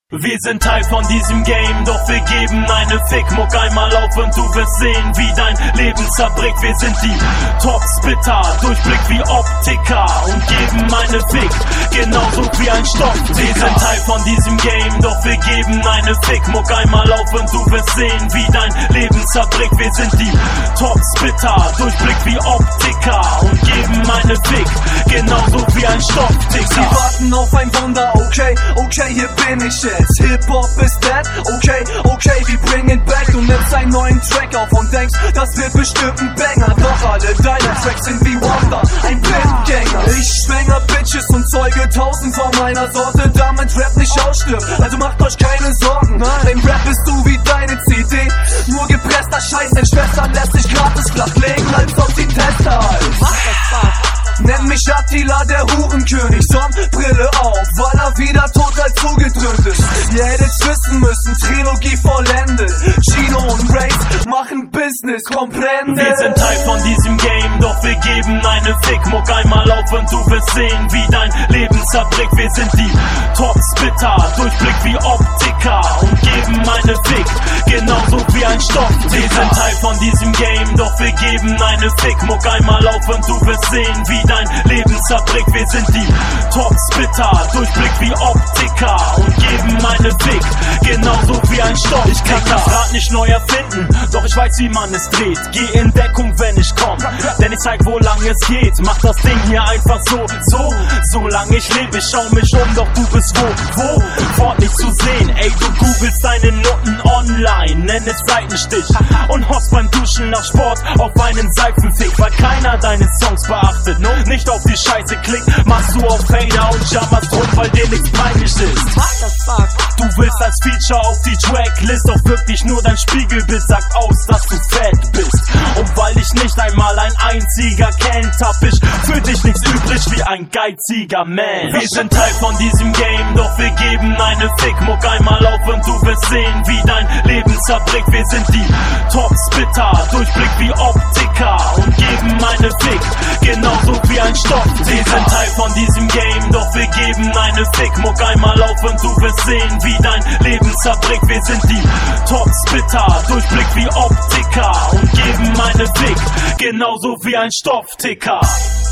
Wir sind Teil von diesem Game, doch wir geben eine Fick-Muck einmal auf und du wirst sehen, wie dein Leben zerbricht. Wir sind die Top-Spitter, Durchblick wie Optiker und geben eine Fick, genauso wie ein Stoff. Wir sind Teil von diesem Game, doch wir geben eine Fick-Muck einmal auf und du wirst sehen, wie dein Leben zerbricht. Wir sind die Top-Spitter, Durchblick wie Optiker und geben eine Fick, genauso wie ein Stoffticker. Sie warten auf ein Wunder, okay, hier bin ich jetzt. Hip-Hop ist dead, okay, wir bringen back. Du nimmst einen neuen Track auf und denkst, das wird bestimmt ein Banger. Doch alle deine Tracks sind wie Wonder, ein Blindgänger. Ich schwänger Bitches und zeuge 1000 von meiner Sorte, damit Rap nicht ausstirbt. Also macht euch keine Sorgen, dein Rap bist du wie deine CD. Nur gepresster Scheiß, dein Schwester lässt sich gratis flachlegen, als ob sie Tester heißt. Nenn mich Attila, der Hurenkönig, Sonnenbrille auf, weil er wieder total zugedrückt ist. Ihr hättet's wissen müssen, Trilogie vollendet. Chino und Race machen Business, comprende. Wir sind Teil von diesem Game, doch wir geben eine Fick-Muck einmal auf und du wirst sehen, wie dein Leben zerbricht. Wir sind die Top-Spitter, Durchblick wie Optiker und geben eine Fick, genauso wie ein Stoff. Wir sind Teil von diesem Game, doch wir geben eine Fick-Muck einmal auf und du wirst sehen, wie dein Leben zerbricht. Wir sind die Top-Spitter, Durchblick wie Optiker und geben eine Fick, genauso wie ein Stoff. Ich kann das Rad nicht neu erfinden, doch ich weiß, wie man es dreht. Geh in Deckung, wenn ich komm, denn ich zeig, wo lang es geht. Mach das Ding hier einfach so lange ich lebe. Ich schau mich um, doch du bist wo? Fort nicht zu sehen, ey, du googelst deine Noten online, nenn es Seitenstich und hoffst beim Duschen nach Sport auf einen Seifenfick, weil keiner deine Songs beachtet. Nicht auf die Scheiße klickt, machst du auf Fader und jammerst rum, weil dir nichts peinlich ist. Du willst als Feature auf die Tracklist, doch wirklich nur dein Spiegelbild sagt aus, dass du fett bist. Und weil ich nicht einmal ein einziger kennt, hab ich für dich nichts übrig wie ein geiziger Man. Wir sind Teil von diesem Game, doch wir geben eine Fick-Muck einmal auf und du wirst sehen, wie dein Leben zerbricht. Wir sind die Top-Spitter, Durchblick wie Optiker und geben eine Fick, genauso wie ein Stoff. Wir sind Teil von diesem Game, doch wir geben eine Fick-Muck einmal auf und du wirst sehen, wie dein Leben zerbricht. Wir sind die Top-Spitter, Durchblick wie Optiker und geben eine Fick, genauso wie ein Stoffticker.